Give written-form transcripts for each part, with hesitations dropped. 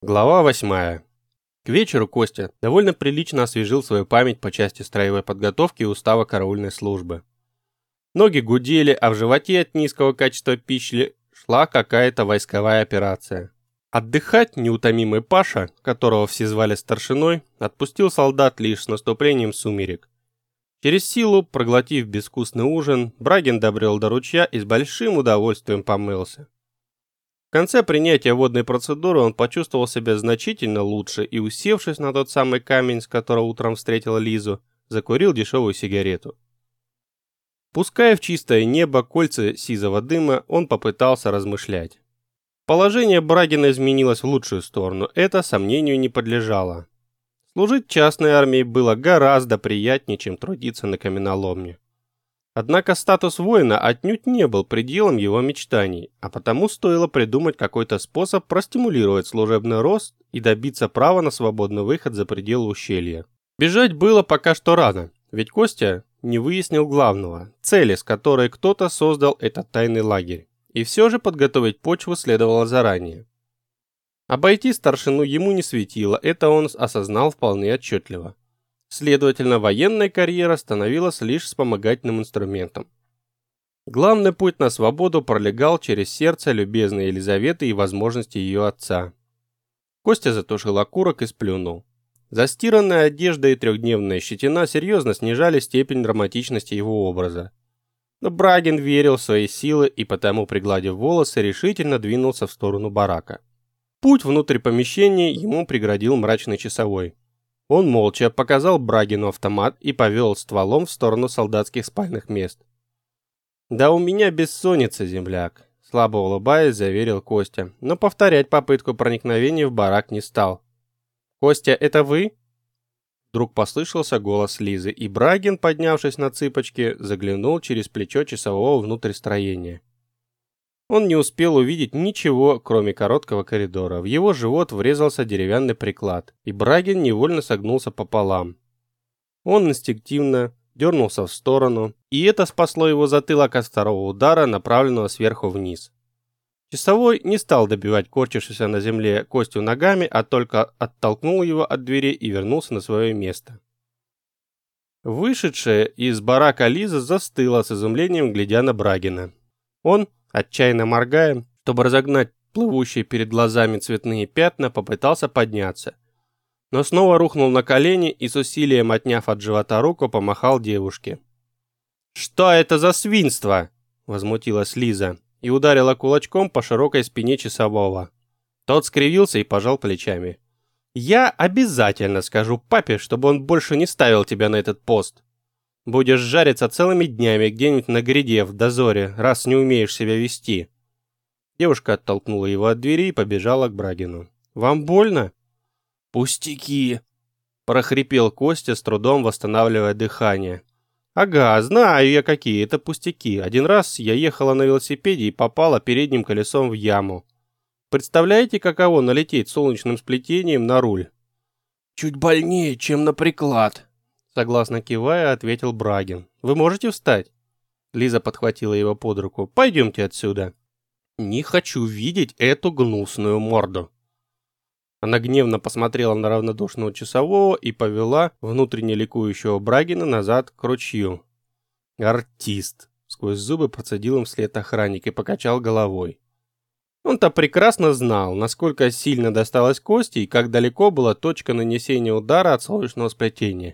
Глава 8. К вечеру Костя довольно прилично освежил свою память по части строевой подготовки и устава караульной службы. Ноги гудели, а в животе от низкого качества пищи шла какая-то войсковая операция. Отдыхать неутомимый Паша, которого все звали старшиной, отпустил солдат лишь с наступлением сумерек. Через силу, проглотив безвкусный ужин, Брагин добрел до ручья и с большим удовольствием помылся. В конце принятия водной процедуры он почувствовал себя значительно лучше и, усевшись на тот самый камень, с которого утром встретил Лизу, закурил дешевую сигарету. Пуская в чистое небо кольца сизого дыма, он попытался размышлять. Положение Брагина изменилось в лучшую сторону, это сомнению не подлежало. Служить в частной армии было гораздо приятнее, чем трудиться на каменоломне. Однако статус воина отнюдь не был пределом его мечтаний, а потому стоило придумать какой-то способ простимулировать служебный рост и добиться права на свободный выход за пределы ущелья. Бежать было пока что рано, ведь Костя не выяснил главного – цели, с которой кто-то создал этот тайный лагерь. И все же подготовить почву следовало заранее. Обойти старшину ему не светило, это он осознал вполне отчетливо. Следовательно, военная карьера становилась лишь вспомогательным инструментом. Главный путь на свободу пролегал через сердце любезной Елизаветы и возможности ее отца. Костя затушил окурок и сплюнул. Застиранная одежда и трехдневная щетина серьезно снижали степень драматичности его образа. Но Брагин верил в свои силы и потому, пригладив волосы, решительно двинулся в сторону барака. Путь внутрь помещения ему преградил мрачный часовой. Он молча показал Брагину автомат и повел стволом в сторону солдатских спальных мест. «Да у меня бессонница, земляк», — слабо улыбаясь, заверил Костя, но повторять попытку проникновения в барак не стал. «Костя, это вы?» Вдруг послышался голос Лизы, и Брагин, поднявшись на цыпочки, заглянул через плечо часового внутрь строения. Он не успел увидеть ничего, кроме короткого коридора. В его живот врезался деревянный приклад, и Брагин невольно согнулся пополам. Он инстинктивно дернулся в сторону, и это спасло его затылок от второго удара, направленного сверху вниз. Часовой не стал добивать корчившегося на земле Костю ногами, а только оттолкнул его от двери и вернулся на свое место. Вышедшая из барака Лиза застыла с изумлением, глядя на Брагина. Он, отчаянно моргая, чтобы разогнать плывущие перед глазами цветные пятна, попытался подняться. Но снова рухнул на колени и с усилием, отняв от живота руку, помахал девушке. «Что это за свинство?» – возмутилась Лиза и ударила кулачком по широкой спине часового. Тот скривился и пожал плечами. «Я обязательно скажу папе, чтобы он больше не ставил тебя на этот пост. Будешь жариться целыми днями где-нибудь на гряде в дозоре, раз не умеешь себя вести». Девушка оттолкнула его от двери и побежала к Брагину. «Вам больно?» «Пустяки!» – прохрипел Костя, с трудом восстанавливая дыхание. «Ага, знаю я, какие это пустяки. Один раз я ехала на велосипеде и попала передним колесом в яму. Представляете, каково налететь солнечным сплетением на руль?» «Чуть больнее, чем на приклад», — согласно кивая, ответил Брагин. «Вы можете встать?» Лиза подхватила его под руку. «Пойдемте отсюда». «Не хочу видеть эту гнусную морду». Она гневно посмотрела на равнодушного часового и повела внутренне ликующего Брагина назад к ручью. «Артист!» — сквозь зубы процедил им вслед охранник и покачал головой. Он-то прекрасно знал, насколько сильно досталось Косте и как далеко была точка нанесения удара от солнечного сплетения.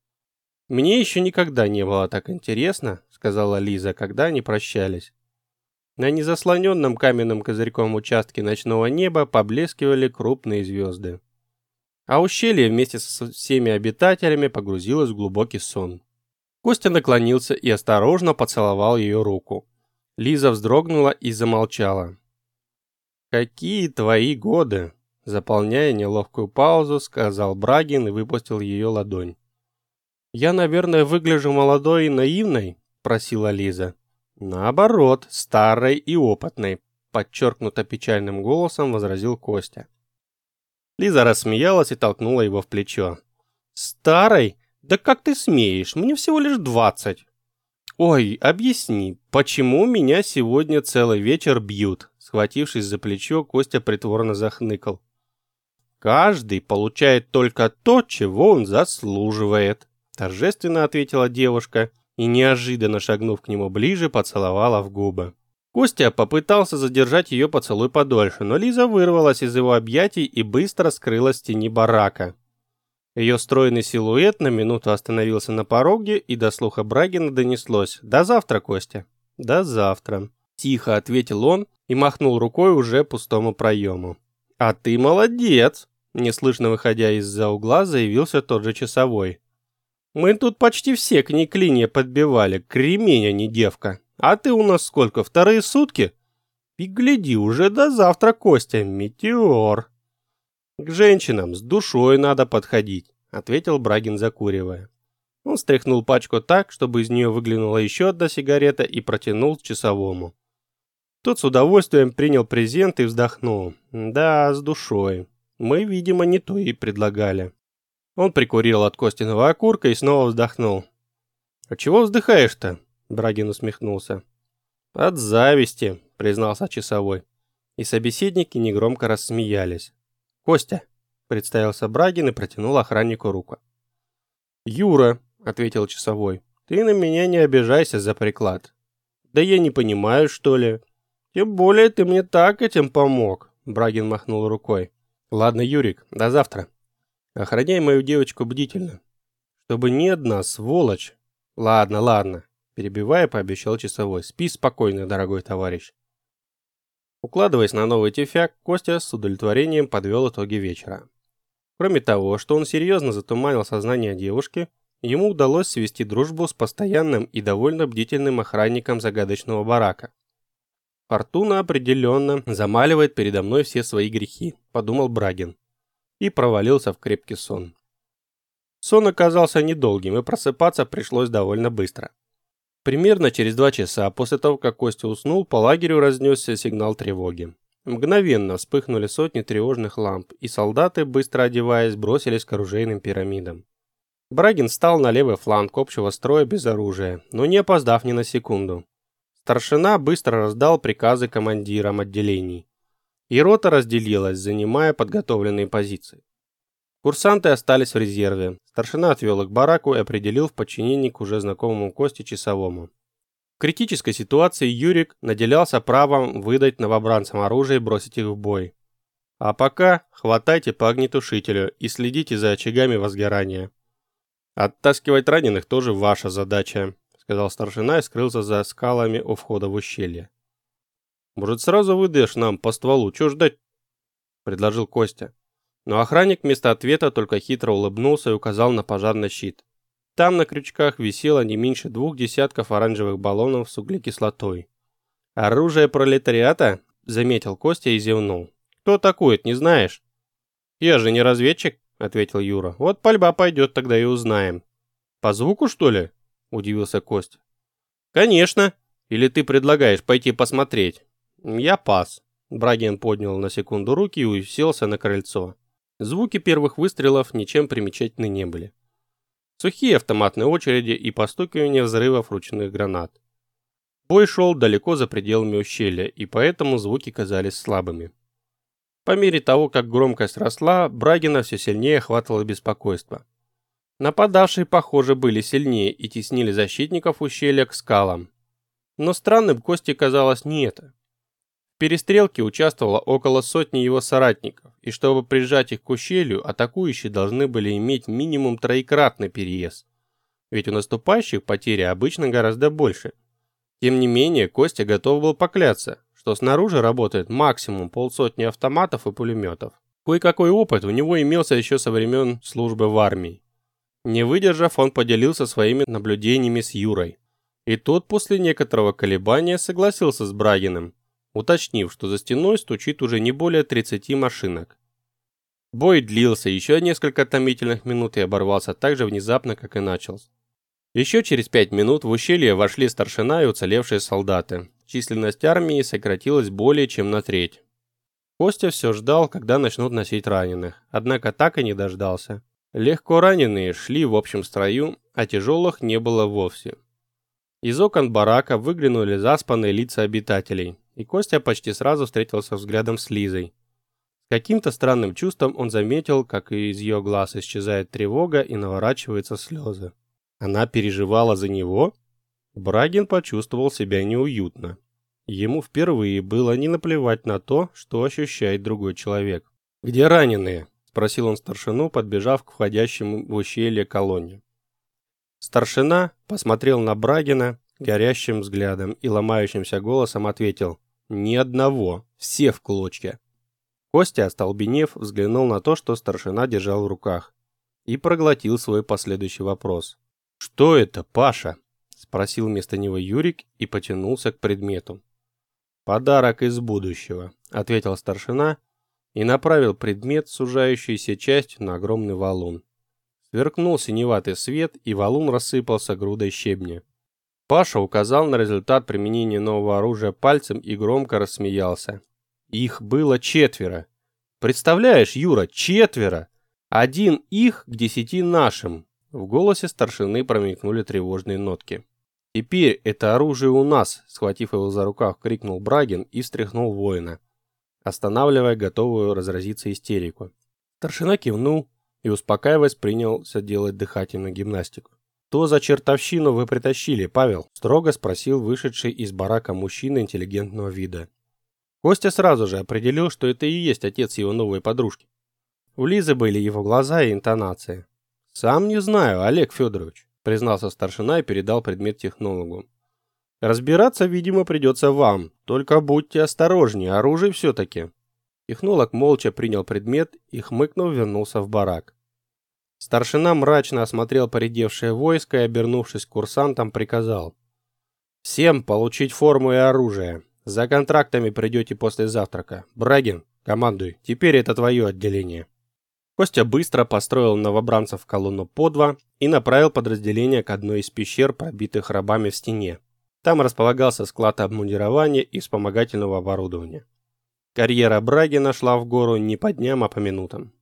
«Мне еще никогда не было так интересно», — сказала Лиза, когда они прощались. На незаслоненном каменным козырьком участке ночного неба поблескивали крупные звезды. А ущелье вместе со всеми обитателями погрузилось в глубокий сон. Костя наклонился и осторожно поцеловал ее руку. Лиза вздрогнула и замолчала. «Какие твои годы?» — заполняя неловкую паузу, сказал Брагин и выпустил ее ладонь. «Я, наверное, выгляжу молодой и наивной?» — просила Лиза. «Наоборот, старой и опытной», — подчеркнуто печальным голосом возразил Костя. Лиза рассмеялась и толкнула его в плечо. «Старой? Да как ты смеешь? Мне всего лишь 20. «Ой, объясни, почему меня сегодня целый вечер бьют?» Схватившись за плечо, Костя притворно захныкал. «Каждый получает только то, чего он заслуживает», – торжественно ответила девушка и, неожиданно шагнув к нему ближе, поцеловала в губы. Костя попытался задержать ее поцелуй подольше, но Лиза вырвалась из его объятий и быстро скрылась в тени барака. Ее стройный силуэт на минуту остановился на пороге, и до слуха Брагина донеслось: «До завтра, Костя». «До завтра», – тихо ответил он и махнул рукой уже пустому проему. «А ты молодец!» – неслышно выходя из-за угла, заявился тот же часовой. «Мы тут почти все к ней клинья подбивали, кремень, а не девка. А ты у нас сколько, вторые сутки? И гляди, уже до завтра, Костя, метеор!» «К женщинам с душой надо подходить», – ответил Брагин, закуривая. Он стряхнул пачку так, чтобы из нее выглянула еще одна сигарета, и протянул часовому. Тот с удовольствием принял презент и вздохнул. «Да, с душой. Мы, видимо, не то ей предлагали». Он прикурил от Костиного окурка и снова вздохнул. «А чего вздыхаешь-то?» – Брагин усмехнулся. «От зависти», – признался часовой. И собеседники негромко рассмеялись. «Костя», – представился Брагин и протянул охраннику руку. «Юра», – ответил часовой, – «ты на меня не обижайся за приклад». «Да я не понимаю, что ли?» «Тем более ты мне так этим помог», – Брагин махнул рукой. «Ладно, Юрик, до завтра. Охраняй мою девочку бдительно, чтобы ни одна сволочь...» «Ладно», – перебивая, пообещал часовой. «Спи спокойно, дорогой товарищ». Укладываясь на новый тюфяк, Костя с удовлетворением подвел итоги вечера. Кроме того, что он серьезно затуманил сознание девушки, ему удалось свести дружбу с постоянным и довольно бдительным охранником загадочного барака. «Фортуна определенно замаливает передо мной все свои грехи», – подумал Брагин. И провалился в крепкий сон. Сон оказался недолгим, и просыпаться пришлось довольно быстро. Примерно через 2 часа после того, как Костя уснул, по лагерю разнесся сигнал тревоги. Мгновенно вспыхнули сотни тревожных ламп, и солдаты, быстро одеваясь, бросились к оружейным пирамидам. Брагин встал на левый фланг общего строя без оружия, но не опоздав ни на секунду. Старшина быстро раздал приказы командирам отделений, и рота разделилась, занимая подготовленные позиции. Курсанты остались в резерве. Старшина отвел их к бараку и определил в подчинении к уже знакомому Косте часовому. В критической ситуации Юрик наделялся правом выдать новобранцам оружие и бросить их в бой. А пока хватайте по огнетушителю и следите за очагами возгорания. «Оттаскивать раненых тоже ваша задача», – сказал старшина и скрылся за скалами у входа в ущелье. «Может, сразу выдашь нам по стволу? Чего ждать?» – предложил Костя. Но охранник вместо ответа только хитро улыбнулся и указал на пожарный щит. Там на крючках висело не меньше 2 десятков оранжевых баллонов с углекислотой. «Оружие пролетариата?» – заметил Костя и зевнул. «Кто атакует, не знаешь?» «Я же не разведчик», – ответил Юра. «Вот пальба пойдет, тогда и узнаем». «По звуку, что ли?» – удивился Костя. «Конечно. Или ты предлагаешь пойти посмотреть?» «Я пас». Брагин поднял на секунду руки и уселся на крыльцо. Звуки первых выстрелов ничем примечательны не были. Сухие автоматные очереди и постукивание взрывов ручных гранат. Бой шел далеко за пределами ущелья, и поэтому звуки казались слабыми. По мере того, как громкость росла, Брагина все сильнее охватывало беспокойство. Нападавшие, похоже, были сильнее и теснили защитников ущелья к скалам. Но странным Косте казалось не это. В перестрелке участвовало около сотни его соратников, и чтобы прижать их к ущелью, атакующие должны были иметь минимум 3-кратный перевес. Ведь у наступающих потери обычно гораздо больше. Тем не менее, Костя готов был поклясться, что снаружи работает максимум 50 автоматов и пулеметов. Кое-какой опыт у него имелся еще со времен службы в армии. Не выдержав, он поделился своими наблюдениями с Юрой. И тот после некоторого колебания согласился с Брагиным, уточнив, что за стеной стучит уже не более 30 машинок. Бой длился еще несколько томительных минут и оборвался так же внезапно, как и начался. Еще через 5 минут в ущелье вошли старшина и уцелевшие солдаты. Численность армии сократилась более чем на треть. Костя все ждал, когда начнут носить раненых, однако так и не дождался. Легко раненые шли в общем строю, а тяжелых не было вовсе. Из окон барака выглянули заспанные лица обитателей, и Костя почти сразу встретился взглядом с Лизой. Каким-то странным чувством он заметил, как из ее глаз исчезает тревога и наворачиваются слезы. Она переживала за него? Брагин почувствовал себя неуютно. Ему впервые было не наплевать на то, что ощущает другой человек. «Где раненые?» – спросил он старшину, подбежав к входящему в ущелье колонне. Старшина посмотрел на Брагина горящим взглядом и ломающимся голосом ответил: «Ни одного, все в клочья». Костя, остолбенев, взглянул на то, что старшина держал в руках, и проглотил свой последующий вопрос. «Что это, Паша?» – спросил вместо него Юрик и потянулся к предмету. «Подарок из будущего», – ответил старшина и направил предмет, сужающейся частью, на огромный валун. Сверкнул синеватый свет, и валун рассыпался грудой щебня. Паша указал на результат применения нового оружия пальцем и громко рассмеялся. Их было 4. Представляешь, Юра, 4! 1 их к 10 нашим. В голосе старшины промелькнули тревожные нотки. «Теперь это оружие у нас!» – схватив его за рукав, крикнул Брагин и встряхнул воина, останавливая готовую разразиться истерику. Старшина кивнул и, успокаиваясь, принялся делать дыхательную гимнастику. «Что за чертовщину вы притащили, Павел?» – строго спросил вышедший из барака мужчина интеллигентного вида. Костя сразу же определил, что это и есть отец его новой подружки. У Лизы были его глаза и интонации. «Сам не знаю, Олег Федорович», – признался старшина и передал предмет технологу. «Разбираться, видимо, придется вам, только будьте осторожнее, оружие все-таки». Технолог молча принял предмет и, хмыкнув, вернулся в барак. Старшина мрачно осмотрел поредевшее войско и, обернувшись к курсантам, приказал: «Всем получить форму и оружие. За контрактами придете после завтрака. Брагин, командуй, теперь это твое отделение». Костя быстро построил новобранцев в колонну по 2 и направил подразделение к одной из пещер, пробитых рабами в стене. Там располагался склад обмундирования и вспомогательного оборудования. Карьера Брагина шла в гору не по дням, а по минутам.